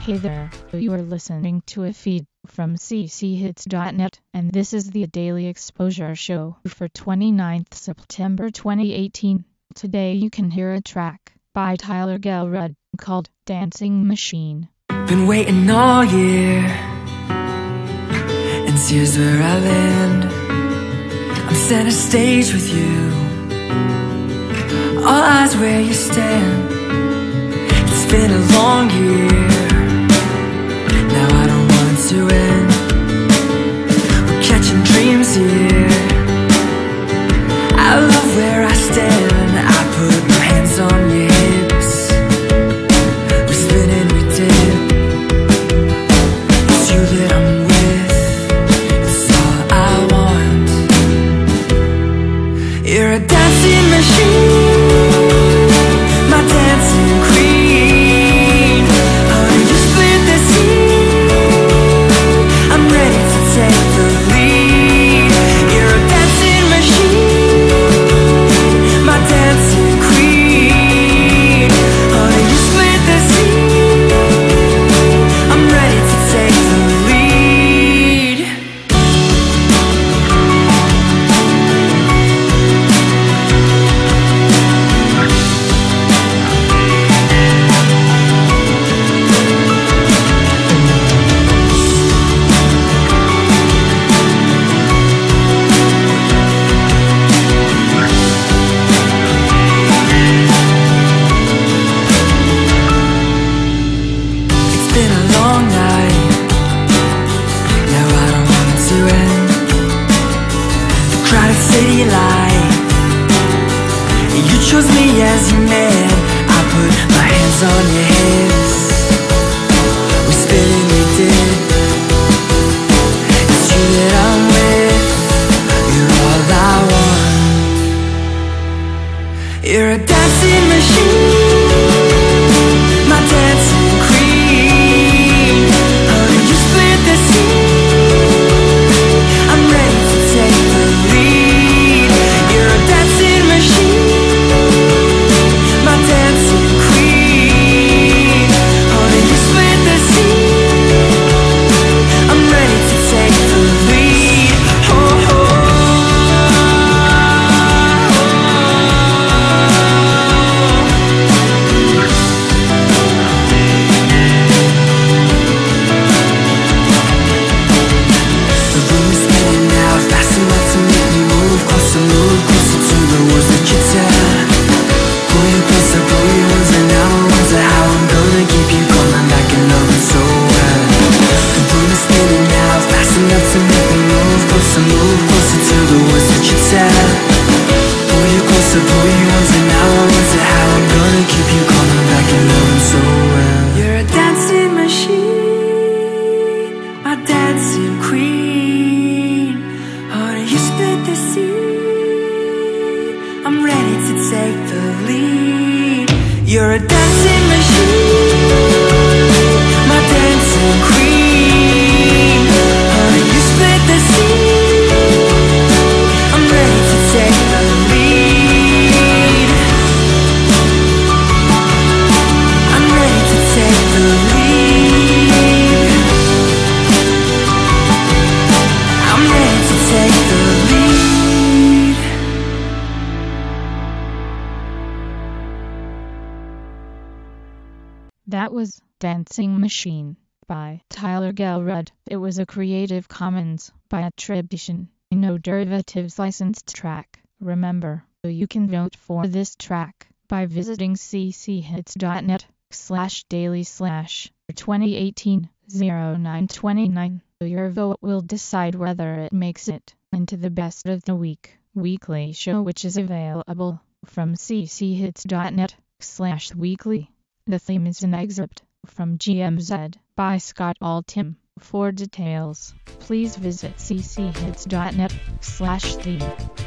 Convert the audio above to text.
Hey there, you are listening to a feed from cchits.net, and this is the Daily Exposure Show for 29th September 2018. Today you can hear a track by Tyler Gelrud called Dancing Machine. Been waiting all year, and here's where I land. I'm center stage with you, all eyes where you stand. It's been a long year, now I don't want it to end. We're catching dreams here, I love where I stand. I put my hands on your hips, we spin and we dip. It's you that I'm with, it's all I want. You're a dancing machine, my dancing queen. Honey, you split the scene, I'm ready to take the lead. You're a dancing machine, my dancing queen. Honey, you split the scene, I'm ready to take the lead. It's been a long night, now I don't want it to end. The crowded city light, you chose me as your man. I put my hands on your hips, we spin and we did. It's you that I'm with, you're all I want. You're a dancing machine, my dancing queen. Honey, you split the scene, I'm ready to take the lead. You're a dancing machine, my dancing queen. Honey, you split the scene, I'm ready to take the lead. Oh, the room is spinning now, fast enough to make me move closer to the words that you tell. Pull you closer, pull you ones, and now I wonder how I'm gonna keep you coming back and love it so well. The room is spinning now, fast enough to make me move closer to the words that you tell. Pull you closer, pull you ones, and now I wonder how I'm gonna keep you coming back and love it so well. You're a dancing machine, my dancing queen. Honey, you split the scene, I'm ready to take the lead. You're a dancing machine, my dancing queen. Honey, you split the scene, I'm ready to take the lead. I'm ready to take the lead. I'm ready to take the lead. That was Dancing Machine by Tyler Gelrud. It was a Creative Commons by attribution, no derivatives licensed track. Remember, you can vote for this track by visiting cchits.net/daily/2018-0929. Your vote will decide whether it makes it into the Best of the Week weekly show, which is available from cchits.net/weekly. The theme is an excerpt from GMZ by Scott Altham. For details, please visit cchits.net/theme.